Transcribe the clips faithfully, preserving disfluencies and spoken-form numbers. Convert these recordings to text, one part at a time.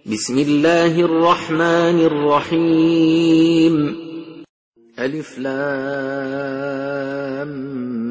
بسم الله الرحمن الرحيم. ألف لام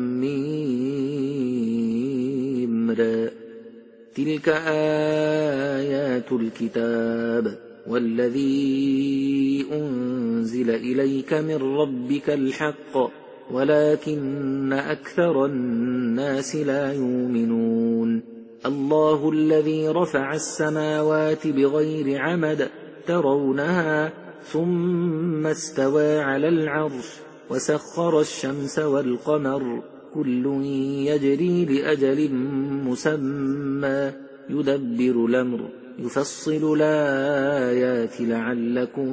ميم را. تلك آيات الكتاب والذي أنزل إليك من ربك الحق ولكن أكثر الناس لا يؤمنون. الله الذي رفع السماوات بغير عمد ترونها ثم استوى على العرش وسخر الشمس والقمر كل يجري لأجل مسمى يدبر الأمر يفصل الآيات لعلكم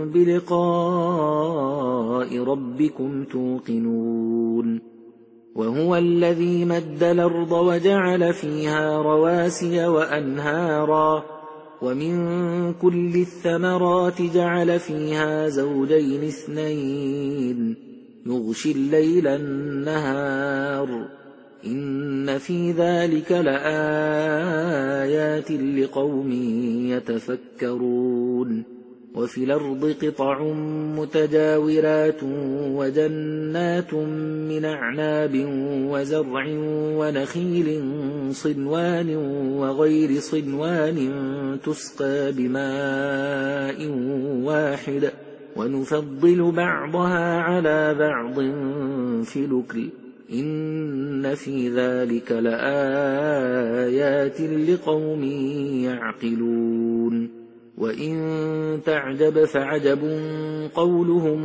بلقاء ربكم توقنون. وهو الذي مد الأرض وجعل فيها رواسي وأنهارا ومن كل الثمرات جعل فيها زوجين اثنين يغشي الليل النهار إن في ذلك لآيات لقوم يتفكرون. وفي الأرض قطع متجاورات وجنات من أعناب وزرع ونخيل صنوان وغير صنوان تسقى بماء واحد ونفضل بعضها على بعض في الأكل إن في ذلك لآيات لقوم يعقلون. وإن تعجب فعجب قولهم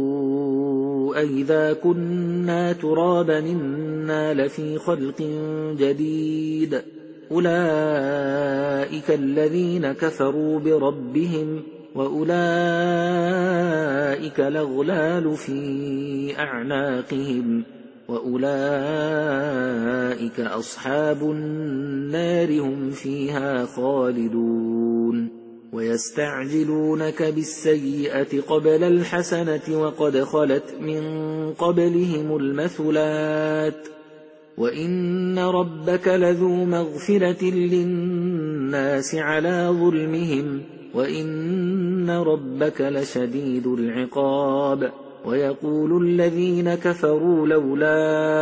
أئذا كنا ترابا إنا لفي خلق جديد أولئك الذين كفروا بربهم وأولئك الأغلال في أعناقهم وأولئك أصحاب النار هم فيها خالدون. ويستعجلونك بالسيئة قبل الحسنة وقد خلت من قبلهم المثلات وإن ربك لذو مغفرة للناس على ظلمهم وإن ربك لشديد العقاب. ويقول الذين كفروا لولا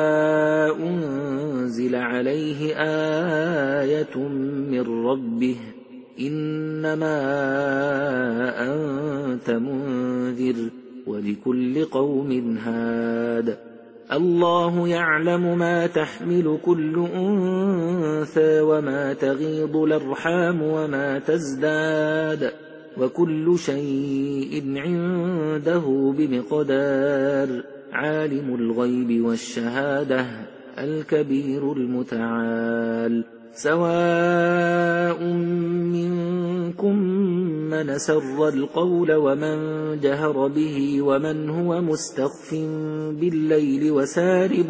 أنزل عليه آية من ربه إنما أنت منذر ولكل قوم هاد. الله يعلم ما تحمل كل أنثى وما تغيض الأرحام وما تزداد وكل شيء عنده بمقدار. عالم الغيب والشهادة الكبير المتعال. سواء منكم من سر القول ومن جهر به ومن هو مستخف بالليل وسارب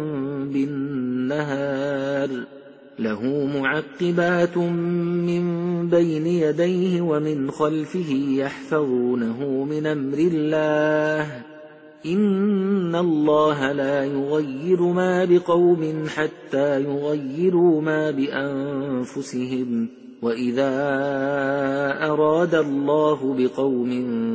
بالنهار له معقبات من بين يديه ومن خلفه يحفظونه من أمر الله إن الله لا يغير ما بقوم حتى يغيروا ما بأنفسهم وإذا أراد الله بقوم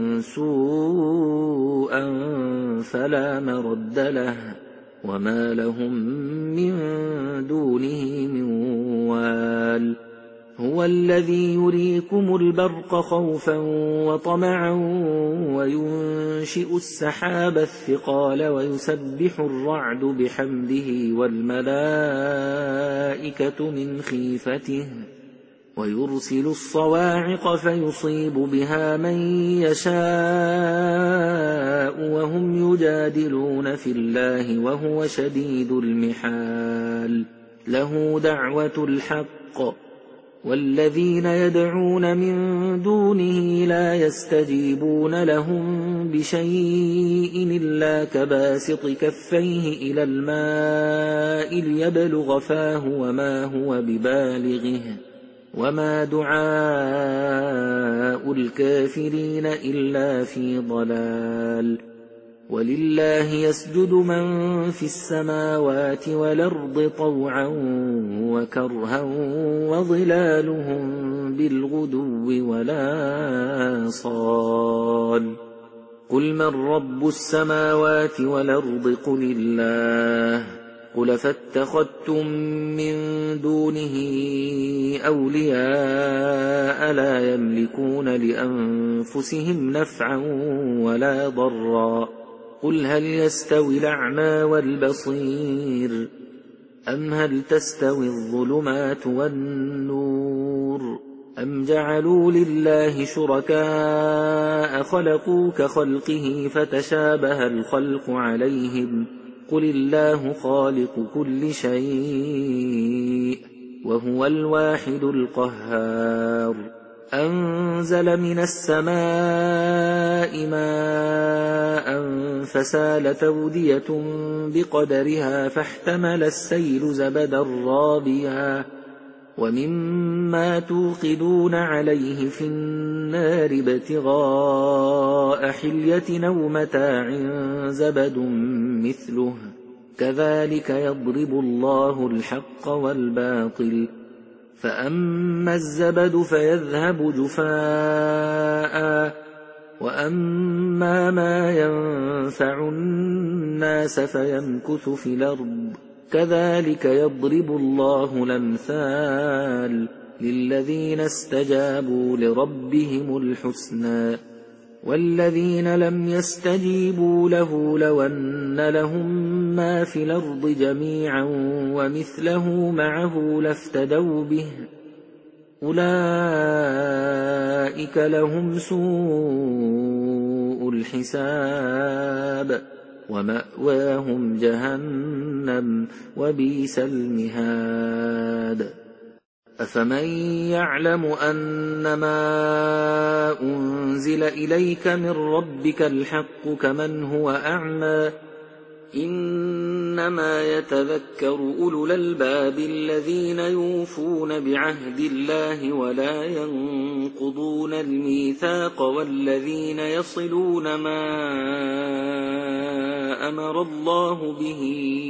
سوءا فلا مرد له وما لهم من دونه من وال. هو الذي يريكم البرق خوفا وطمعا وينشئ السحاب الثقال ويسبح الرعد بحمده والملائكة من خيفته ويرسل الصواعق فيصيب بها من يشاء وهم يجادلون في الله وهو شديد المحال. له دعوة الحق والذين يدعون من دونه لا يستجيبون لهم بشيء إلا كباسط كفيه إلى الماء ليبلغ فاه وما هو ببالغه وما دعاء الكافرين إلا في ضلال. ولله يسجد من في السماوات والأرض طوعا وكرها وظلالهم بالغدو والآصال قل من رب السماوات والأرض قل الله قل فاتخذتم من دونه أولياء لا يملكون لأنفسهم نفعا ولا ضرا قل هل يستوي الأعمى والبصير أم هل تستوي الظلمات والنور أم جعلوا لله شركاء خلقوا كخلقه فتشابه الخلق عليهم قل الله خالق كل شيء وهو الواحد القهار أنزل من السماء ماء فسالت أودية بقدرها فاحتمل السيل زبدا رابيا ومما توقدون عليه في النار ابتغاء حلية أو متاع زبد مثله كذلك يضرب الله الحق والباطل فأما الزبد فيذهب جفاء وأما ما ينفع الناس فيمكث في الأرض كذلك يضرب الله الأمثال للذين استجابوا لربهم الحسنى والذين لم يستجيبوا له لو أن لهم ما في الأرض جميعا ومثله معه لافتدوا به أولئك لهم سوء الحساب ومأواهم جهنم وبئس المهاد أفمن يعلم أنما أنزل إليك من ربك الحق كمن هو أعمى إنما يتذكر أولو الألباب الذين يوفون بعهد الله ولا ينقضون الميثاق والذين يصلون ما أمر الله به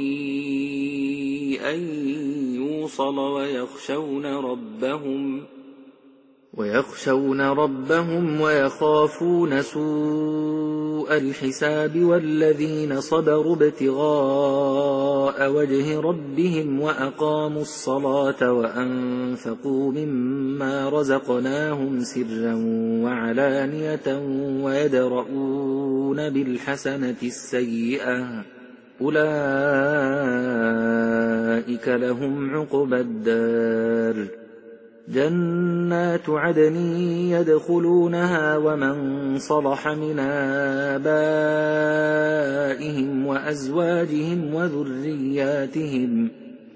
أن يوصل ويخشون ربهم ويخشون ربهم ويخافون سوء الحساب والذين صبروا ابتغاء وجه ربهم وأقاموا الصلاة وأنفقوا مما رزقناهم سرا وعلانية ويدرؤون بالحسنة السيئة أولئك لهم عقبى الدار جنات عدن يدخلونها ومن صلح من آبائهم وأزواجهم وذرياتهم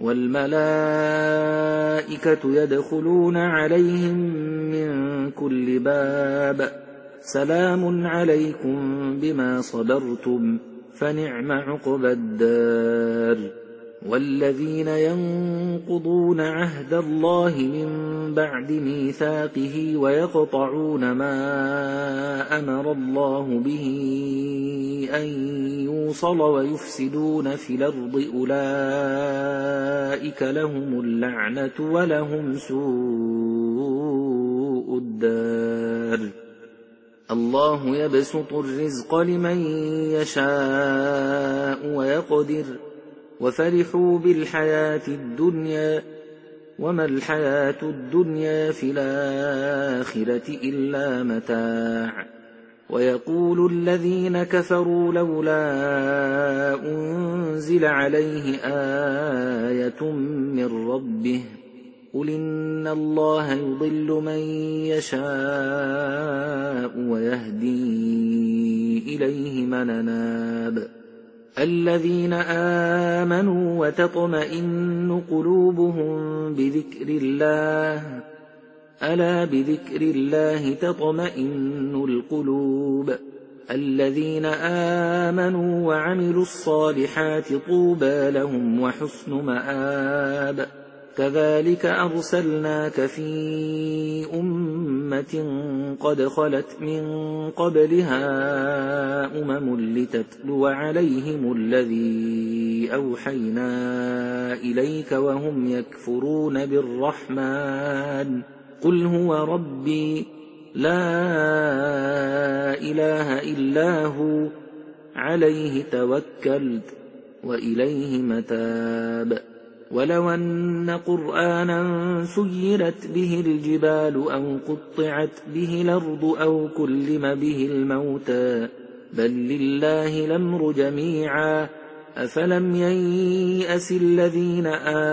والملائكة يدخلون عليهم من كل باب سلام عليكم بما صبرتم فنعم عقبى الدار والذين ينقضون عهد الله من بعد ميثاقه ويقطعون ما أمر الله به أن يوصل ويفسدون في الأرض أولئك لهم اللعنة ولهم سوء الدار الله يبسط الرزق لمن يشاء ويقدر وفرحوا بالحياة الدنيا وما الحياة الدنيا في الآخرة إلا متاع ويقول الذين كفروا لولا أنزل عليه آية من ربه قل إن الله يضل من يشاء ويهدي إليه من أناب الذين آمنوا وتطمئن قلوبهم بذكر الله ألا بذكر الله تطمئن القلوب الذين آمنوا وعملوا الصالحات طوبى لهم وحسن مآب كذلك أرسلناك في أمة أمة قد خلت من قبلها أمم لتتلو عليهم الذي أوحينا إليك وهم يكفرون بالرحمن قل هو ربي لا إله إلا هو عليه توكلت وإليه متاب ولو أن قرآنا سيرت به الجبال أو قطعت به الأرض أو كلم به الموتى بل لله الأمر جميعا أفلم ييأس الذين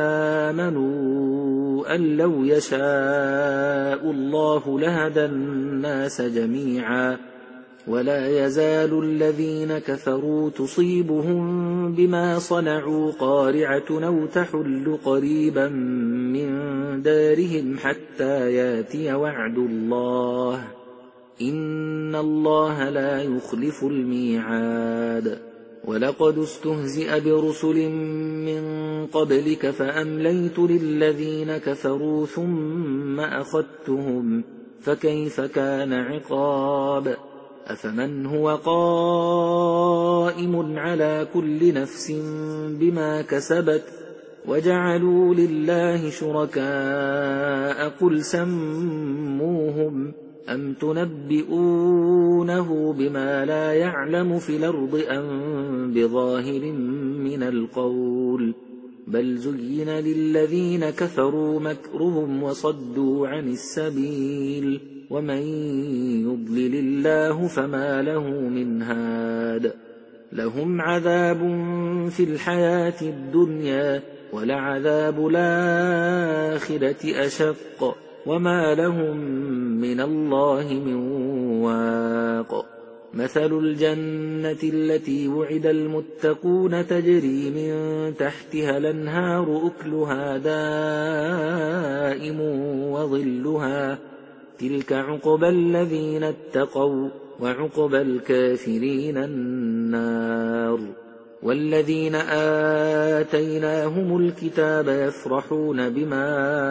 آمنوا أن لو يشاء الله لهدى الناس جميعا ولا يزال الذين كفروا تصيبهم بما صنعوا قارعة أو تحل قريبا من دارهم حتى ياتي وعد الله إن الله لا يخلف الميعاد ولقد استهزئ برسل من قبلك فأمليت للذين كفروا ثم أخذتهم فكيف كان عقاب أفمن هو قائم على كل نفس بما كسبت وجعلوا لله شركاء قل سموهم أم تنبئونه بما لا يعلم في الأرض أم بظاهر من القول بل زين للذين كفروا مكرهم وصدوا عن السبيل ومن يضلل الله فما له من هاد لهم عذاب في الحياة الدنيا ولعذاب الآخرة أشق وما لهم من الله من واق مثل الجنة التي وعد المتقون تجري من تحتها الأنهار أكلها دائم وظلها تلك عقبى الذين اتقوا وعقبى الكافرين النار والذين آتيناهم الكتاب يفرحون بما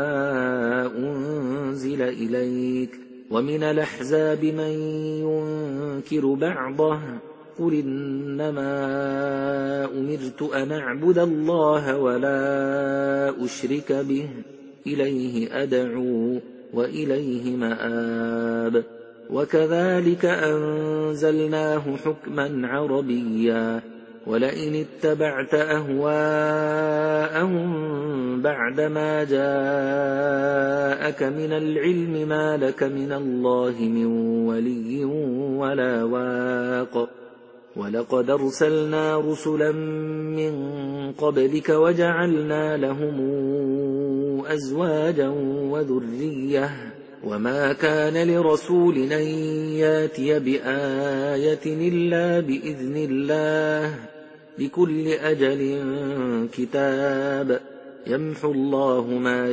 أنزل إليك ومن الأحزاب من ينكر بعضه قل إنما أمرت أن أعبد الله ولا أشرك به إليه أدعو وإليه مآب وكذلك أنزلناه حكما عربيا ولئن اتبعت أهواءهم بعدما جاءك من العلم ما لك من الله من ولي ولا واق ولقد أرسلنا رسلا من قبلك وجعلنا لهم أزواجا وذرية وما كان لرسول أن ياتي بآية إلا بإذن الله لكل أجل كتاب يمحو الله ما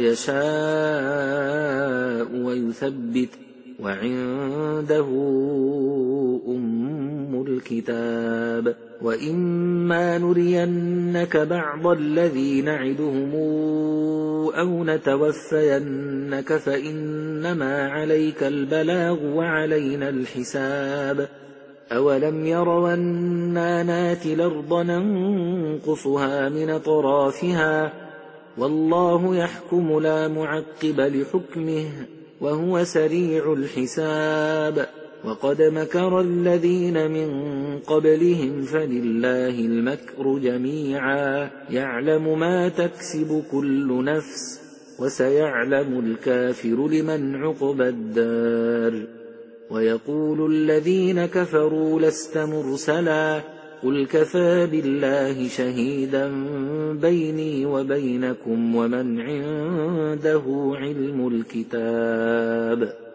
يشاء ويثبت وعنده أم الكتاب وإما نرينك بعض الذي نعدهم أو نتوفينك فإنما عليك البلاغ وعلينا الحساب أولم يروا أنا ناتي الأرض ننقصها من أطرافها والله يحكم لا معقب لحكمه وهو سريع الحساب وقد مكر الذين من قبلهم فلله المكر جميعا يعلم ما تكسب كل نفس وسيعلم الكافر لمن عقبى الدار ويقول الذين كفروا لست مرسلا قل كفى بالله شهيدا بيني وبينكم ومن عنده علم الكتاب